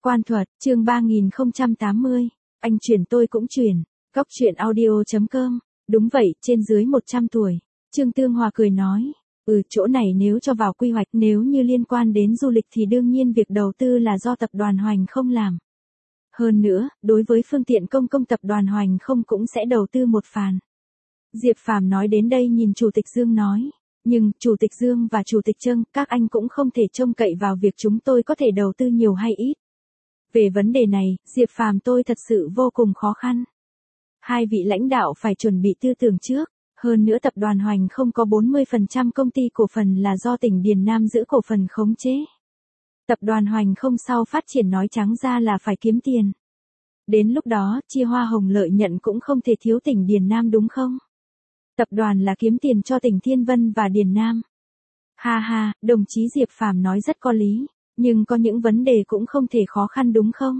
Quan thuật, chương 3080, anh chuyển tôi cũng chuyển. Góc truyện audio.com. Đúng vậy, trên dưới 100 tuổi. Trương Tương Hòa cười nói, chỗ này nếu cho vào quy hoạch, nếu như liên quan đến du lịch thì đương nhiên việc đầu tư là do tập đoàn Hoành Không làm. Hơn nữa, đối với phương tiện công tập đoàn Hoành Không cũng sẽ đầu tư một phần. Diệp Phàm nói đến đây nhìn Chủ tịch Dương nói, nhưng Chủ tịch Dương và Chủ tịch Trương, các anh cũng không thể trông cậy vào việc chúng tôi có thể đầu tư nhiều hay ít. Về vấn đề này, Diệp Phàm tôi thật sự vô cùng khó khăn. Hai vị lãnh đạo phải chuẩn bị tư tưởng trước, hơn nữa tập đoàn Hoành Không có 40% công ty cổ phần là do tỉnh Điền Nam giữ cổ phần khống chế. Tập đoàn Hoành Không sau phát triển nói trắng ra là phải kiếm tiền. Đến lúc đó, chia hoa hồng lợi nhuận cũng không thể thiếu tỉnh Điền Nam đúng không? Tập đoàn là kiếm tiền cho tỉnh Thiên Vân và Điền Nam. Ha ha, đồng chí Diệp Phàm nói rất có lý, nhưng có những vấn đề cũng không thể khó khăn đúng không?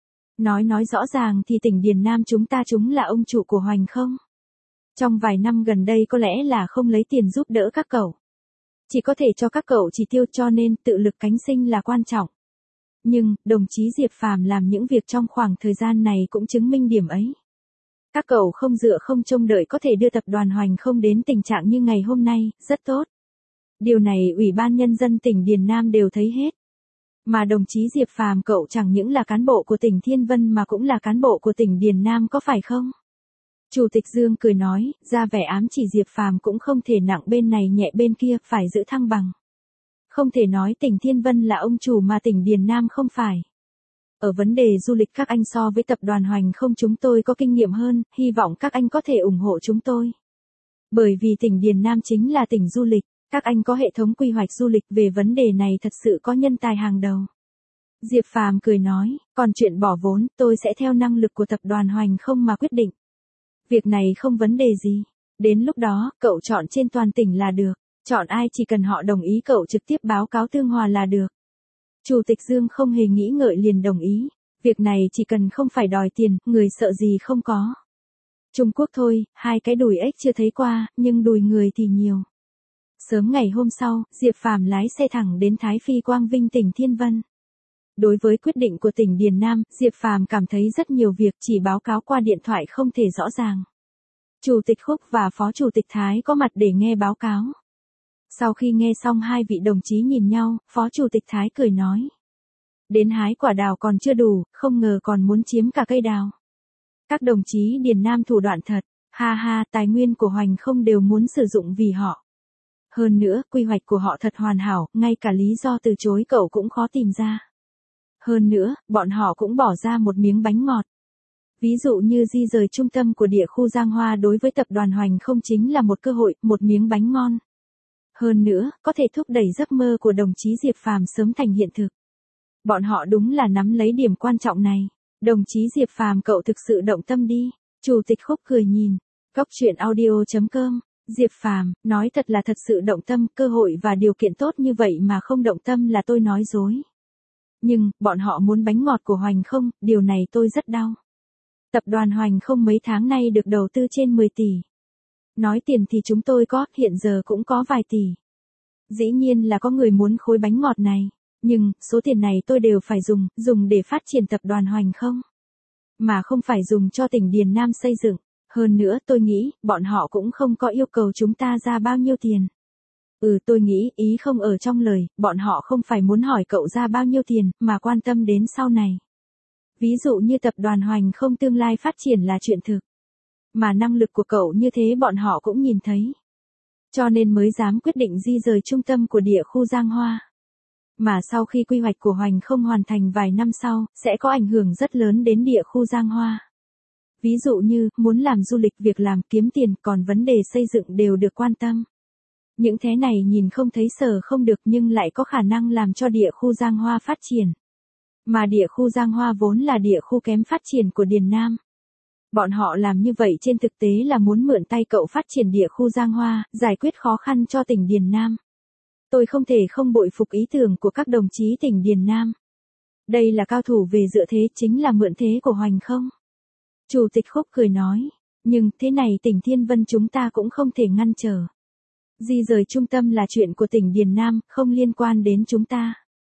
Nói rõ ràng thì tỉnh Điền Nam chúng là ông chủ của Hoành Không. Trong vài năm gần đây có lẽ là không lấy tiền giúp đỡ các cậu. Chỉ có thể cho các cậu chỉ tiêu, cho nên tự lực cánh sinh là quan trọng. Nhưng, đồng chí Diệp Phàm làm những việc trong khoảng thời gian này cũng chứng minh điểm ấy. Các cậu không dựa không trông đợi có thể đưa tập đoàn Hoành Không đến tình trạng như ngày hôm nay, rất tốt. Điều này Ủy ban Nhân dân tỉnh Điền Nam đều thấy hết. Mà đồng chí Diệp Phàm cậu chẳng những là cán bộ của tỉnh Thiên Vân mà cũng là cán bộ của tỉnh Điền Nam có phải không? Chủ tịch Dương cười nói, ra vẻ ám chỉ Diệp Phàm cũng không thể nặng bên này nhẹ bên kia, phải giữ thăng bằng. Không thể nói tỉnh Thiên Vân là ông chủ mà tỉnh Điền Nam không phải. Ở vấn đề du lịch các anh so với tập đoàn Hoành Không chúng tôi có kinh nghiệm hơn, hy vọng các anh có thể ủng hộ chúng tôi. Bởi vì tỉnh Điền Nam chính là tỉnh du lịch, các anh có hệ thống quy hoạch du lịch, về vấn đề này thật sự có nhân tài hàng đầu. Diệp Phàm cười nói, còn chuyện bỏ vốn, tôi sẽ theo năng lực của tập đoàn Hoành Không mà quyết định. Việc này không vấn đề gì. Đến lúc đó, cậu chọn trên toàn tỉnh là được. Chọn ai chỉ cần họ đồng ý cậu trực tiếp báo cáo Tương Hòa là được. Chủ tịch Dương không hề nghĩ ngợi liền đồng ý. Việc này chỉ cần không phải đòi tiền, người sợ gì không có. Trung Quốc thôi, hai cái đùi ếch chưa thấy qua, nhưng đùi người thì nhiều. Sớm ngày hôm sau, Diệp Phàm lái xe thẳng đến Thái Phi Quang Vinh tỉnh Thiên Vân. Đối với quyết định của tỉnh Điền Nam, Diệp Phàm cảm thấy rất nhiều việc chỉ báo cáo qua điện thoại không thể rõ ràng. Chủ tịch Khúc và Phó Chủ tịch Thái có mặt để nghe báo cáo. Sau khi nghe xong hai vị đồng chí nhìn nhau, Phó Chủ tịch Thái cười nói. Đến hái quả đào còn chưa đủ, không ngờ còn muốn chiếm cả cây đào. Các đồng chí Điền Nam thủ đoạn thật, ha ha, tài nguyên của Hoành Không đều muốn sử dụng vì họ. Hơn nữa, quy hoạch của họ thật hoàn hảo, ngay cả lý do từ chối cậu cũng khó tìm ra. Hơn nữa, bọn họ cũng bỏ ra một miếng bánh ngọt. Ví dụ như di rời trung tâm của địa khu Giang Hoa đối với tập đoàn Hoành Không chính là một cơ hội, một miếng bánh ngon. Hơn nữa, có thể thúc đẩy giấc mơ của đồng chí Diệp Phàm sớm thành hiện thực. Bọn họ đúng là nắm lấy điểm quan trọng này. Đồng chí Diệp Phàm cậu thực sự động tâm đi. Chủ tịch Khúc cười nhìn. Góc truyện audio.com. Diệp Phàm nói thật là thật sự động tâm, cơ hội và điều kiện tốt như vậy mà không động tâm là tôi nói dối. Nhưng, bọn họ muốn bánh ngọt của Hoành Không, điều này tôi rất đau. Tập đoàn Hoành Không mấy tháng nay được đầu tư trên 10 tỷ. Nói tiền thì chúng tôi có, hiện giờ cũng có vài tỷ. Dĩ nhiên là có người muốn khối bánh ngọt này, nhưng, số tiền này tôi đều phải dùng để phát triển tập đoàn Hoành Không. Mà không phải dùng cho tỉnh Điền Nam xây dựng. Hơn nữa tôi nghĩ, bọn họ cũng không có yêu cầu chúng ta ra bao nhiêu tiền. Tôi nghĩ, ý không ở trong lời, bọn họ không phải muốn hỏi cậu ra bao nhiêu tiền, mà quan tâm đến sau này. Ví dụ như tập đoàn Hoành Không tương lai phát triển là chuyện thực. Mà năng lực của cậu như thế bọn họ cũng nhìn thấy. Cho nên mới dám quyết định di rời trung tâm của địa khu Giang Hoa. Mà sau khi quy hoạch của Hoành Không hoàn thành vài năm sau, sẽ có ảnh hưởng rất lớn đến địa khu Giang Hoa. Ví dụ như, muốn làm du lịch, việc làm, kiếm tiền, còn vấn đề xây dựng đều được quan tâm. Những thế này nhìn không thấy sờ không được nhưng lại có khả năng làm cho địa khu Giang Hoa phát triển. Mà địa khu Giang Hoa vốn là địa khu kém phát triển của Điền Nam. Bọn họ làm như vậy trên thực tế là muốn mượn tay cậu phát triển địa khu Giang Hoa, giải quyết khó khăn cho tỉnh Điền Nam. Tôi không thể không bội phục ý tưởng của các đồng chí tỉnh Điền Nam. Đây là cao thủ về dựa thế, chính là mượn thế của Hoành Không. Chủ tịch Khúc cười nói, nhưng thế này tỉnh Thiên Vân chúng ta cũng không thể ngăn trở. Di rời trung tâm là chuyện của tỉnh Điền Nam, không liên quan đến chúng ta.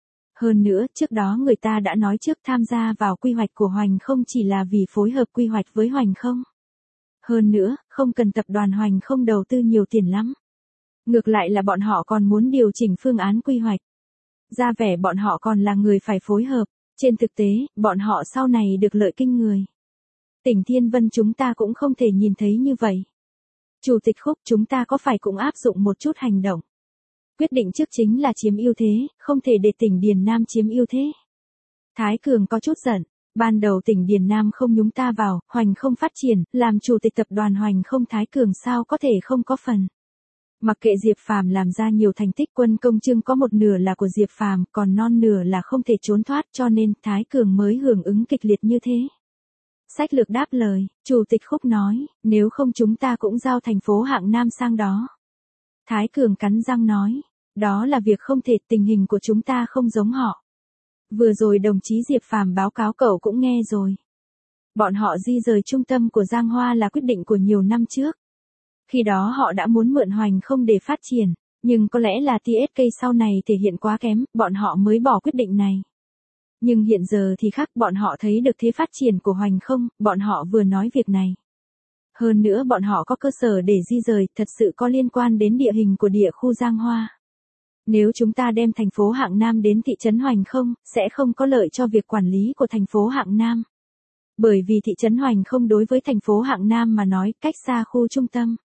Hơn nữa, trước đó người ta đã nói trước tham gia vào quy hoạch của Hoành Không chỉ là vì phối hợp quy hoạch với Hoành Không. Hơn nữa, không cần tập đoàn Hoành Không đầu tư nhiều tiền lắm. Ngược lại là bọn họ còn muốn điều chỉnh phương án quy hoạch. Ra vẻ bọn họ còn là người phải phối hợp, trên thực tế, bọn họ sau này được lợi kinh người. Tỉnh Thiên Vân chúng ta cũng không thể nhìn thấy như vậy. Chủ tịch Khúc chúng ta có phải cũng áp dụng một chút hành động. Quyết định trước chính là chiếm ưu thế, không thể để tỉnh Điền Nam chiếm ưu thế. Thái Cường có chút giận, ban đầu tỉnh Điền Nam không nhúng ta vào, Hoành Không phát triển, làm chủ tịch tập đoàn Hoành Không Thái Cường sao có thể không có phần. Mặc kệ Diệp Phàm làm ra nhiều thành tích quân công trương có một nửa là của Diệp Phàm, còn non nửa là không thể trốn thoát cho nên Thái Cường mới hưởng ứng kịch liệt như thế. Sách lược đáp lời, Chủ tịch Khúc nói, nếu không chúng ta cũng giao thành phố hạng Nam sang đó. Thái Cường cắn răng nói, đó là việc không thể, tình hình của chúng ta không giống họ. Vừa rồi đồng chí Diệp Phàm báo cáo cậu cũng nghe rồi. Bọn họ di rời trung tâm của Giang Hoa là quyết định của nhiều năm trước. Khi đó họ đã muốn mượn Hoành Không để phát triển, nhưng có lẽ là TSK sau này thể hiện quá kém, bọn họ mới bỏ quyết định này. Nhưng hiện giờ thì khác, bọn họ thấy được thế phát triển của Hoành Không, bọn họ vừa nói việc này. Hơn nữa bọn họ có cơ sở để di rời, thật sự có liên quan đến địa hình của địa khu Giang Hoa. Nếu chúng ta đem thành phố hạng Nam đến thị trấn Hoành Không, sẽ không có lợi cho việc quản lý của thành phố hạng Nam. Bởi vì thị trấn Hoành Không đối với thành phố hạng Nam mà nói cách xa khu trung tâm.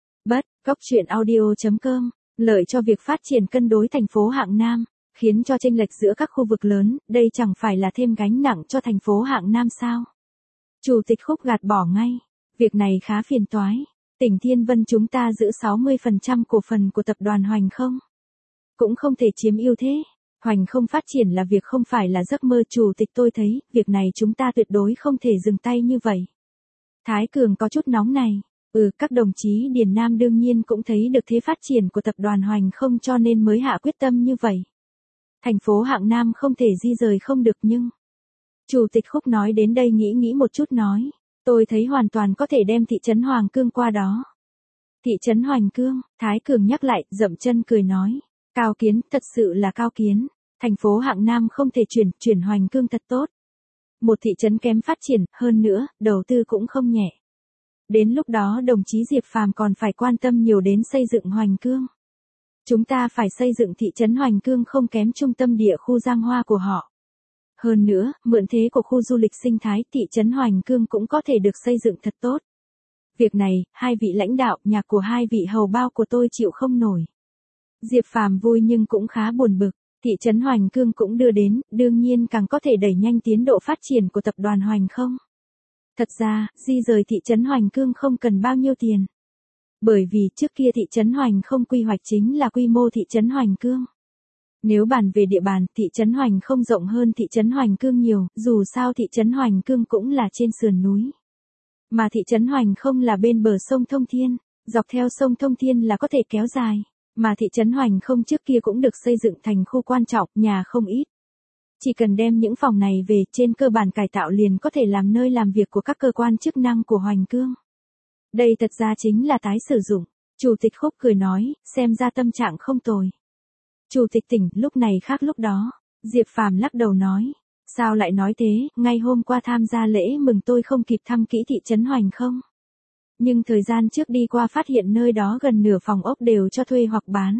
Góc truyện audio.com, lợi cho việc phát triển cân đối thành phố hạng Nam, khiến cho chênh lệch giữa các khu vực lớn, đây chẳng phải là thêm gánh nặng cho thành phố hạng Nam sao? Chủ tịch Khúc gạt bỏ ngay, việc này khá phiền toái, tỉnh Thiên Vân chúng ta giữ 60% cổ phần của tập đoàn Hoành Không. Cũng không thể chiếm ưu thế, Hoành Không phát triển là việc không phải là giấc mơ. Chủ tịch tôi thấy, việc này chúng ta tuyệt đối không thể dừng tay như vậy. Thái Cường có chút nóng này. Các đồng chí Điền Nam đương nhiên cũng thấy được thế phát triển của tập đoàn Hoành Không cho nên mới hạ quyết tâm như vậy. Thành phố hạng Nam không thể di rời không được nhưng. Chủ tịch Khúc nói đến đây nghĩ một chút nói. Tôi thấy hoàn toàn có thể đem thị trấn Hoàng Cương qua đó. Thị trấn Hoành Cương, Thái Cường nhắc lại, dậm chân cười nói. Cao kiến, thật sự là cao kiến. Thành phố hạng Nam không thể chuyển Hoành Cương thật tốt. Một thị trấn kém phát triển, hơn nữa, đầu tư cũng không nhẹ. Đến lúc đó đồng chí Diệp Phàm còn phải quan tâm nhiều đến xây dựng Hoành Cương. Chúng ta phải xây dựng thị trấn Hoành Cương không kém trung tâm địa khu Giang Hoa của họ. Hơn nữa, mượn thế của khu du lịch sinh thái, thị trấn Hoành Cương cũng có thể được xây dựng thật tốt. Việc này, hai vị lãnh đạo, nhạc của hai vị hầu bao của tôi chịu không nổi. Diệp Phàm vui nhưng cũng khá buồn bực, thị trấn Hoành Cương cũng đưa đến, đương nhiên càng có thể đẩy nhanh tiến độ phát triển của tập đoàn Hoành Không. Thật ra, di rời thị trấn Hoành Cương không cần bao nhiêu tiền. Bởi vì trước kia thị trấn Hoành Không quy hoạch chính là quy mô thị trấn Hoành Cương. Nếu bàn về địa bàn, thị trấn Hoành Không rộng hơn thị trấn Hoành Cương nhiều, dù sao thị trấn Hoành Cương cũng là trên sườn núi. Mà thị trấn Hoành Không là bên bờ sông Thông Thiên, dọc theo sông Thông Thiên là có thể kéo dài. Mà thị trấn Hoành Không trước kia cũng được xây dựng thành khu quan trọng, nhà không ít. Chỉ cần đem những phòng này về, trên cơ bản cải tạo liền có thể làm nơi làm việc của các cơ quan chức năng của Hoành Cương. Đây thật ra chính là tái sử dụng. Chủ tịch Khúc cười nói, xem ra tâm trạng không tồi. Chủ tịch tỉnh, lúc này khác lúc đó. Diệp Phàm lắc đầu nói, sao lại nói thế, ngay hôm qua tham gia lễ mừng tôi không kịp thăm kỹ thị trấn Hoành Không. Nhưng thời gian trước đi qua phát hiện nơi đó gần nửa phòng ốc đều cho thuê hoặc bán.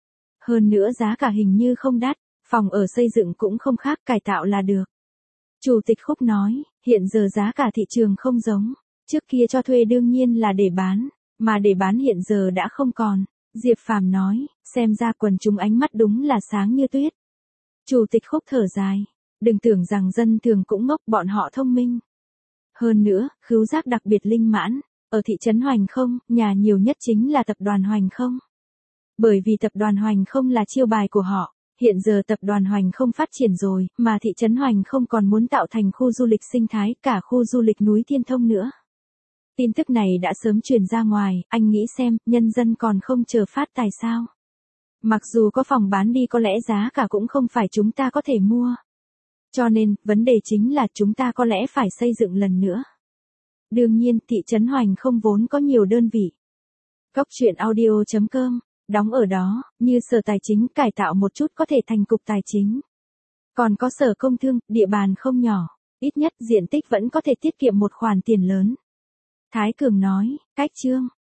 Hơn nữa giá cả hình như không đắt. Phòng ở xây dựng cũng không khác, cải tạo là được. Chủ tịch Khúc nói, hiện giờ giá cả thị trường không giống. Trước kia cho thuê đương nhiên là để bán, mà để bán hiện giờ đã không còn. Diệp Phàm nói, xem ra quần chúng ánh mắt đúng là sáng như tuyết. Chủ tịch Khúc thở dài, đừng tưởng rằng dân thường cũng ngốc, bọn họ thông minh. Hơn nữa, khứu giác đặc biệt linh mãn, ở thị trấn Hoành Không, nhà nhiều nhất chính là tập đoàn Hoành Không. Bởi vì tập đoàn Hoành Không là chiêu bài của họ. Hiện giờ tập đoàn Hoành Không phát triển rồi, mà thị trấn Hoành Không còn muốn tạo thành khu du lịch sinh thái, cả khu du lịch núi Thiên Thông nữa. Tin tức này đã sớm truyền ra ngoài, anh nghĩ xem, nhân dân còn không chờ phát tài sao? Mặc dù có phòng bán đi có lẽ giá cả cũng không phải chúng ta có thể mua. Cho nên, vấn đề chính là chúng ta có lẽ phải xây dựng lần nữa. Đương nhiên, thị trấn Hoành Không vốn có nhiều đơn vị. Góc truyện audio.com, đóng ở đó, như Sở Tài chính cải tạo một chút có thể thành cục tài chính. Còn có Sở Công Thương, địa bàn không nhỏ, ít nhất diện tích vẫn có thể tiết kiệm một khoản tiền lớn. Thái Cường nói, cách Trương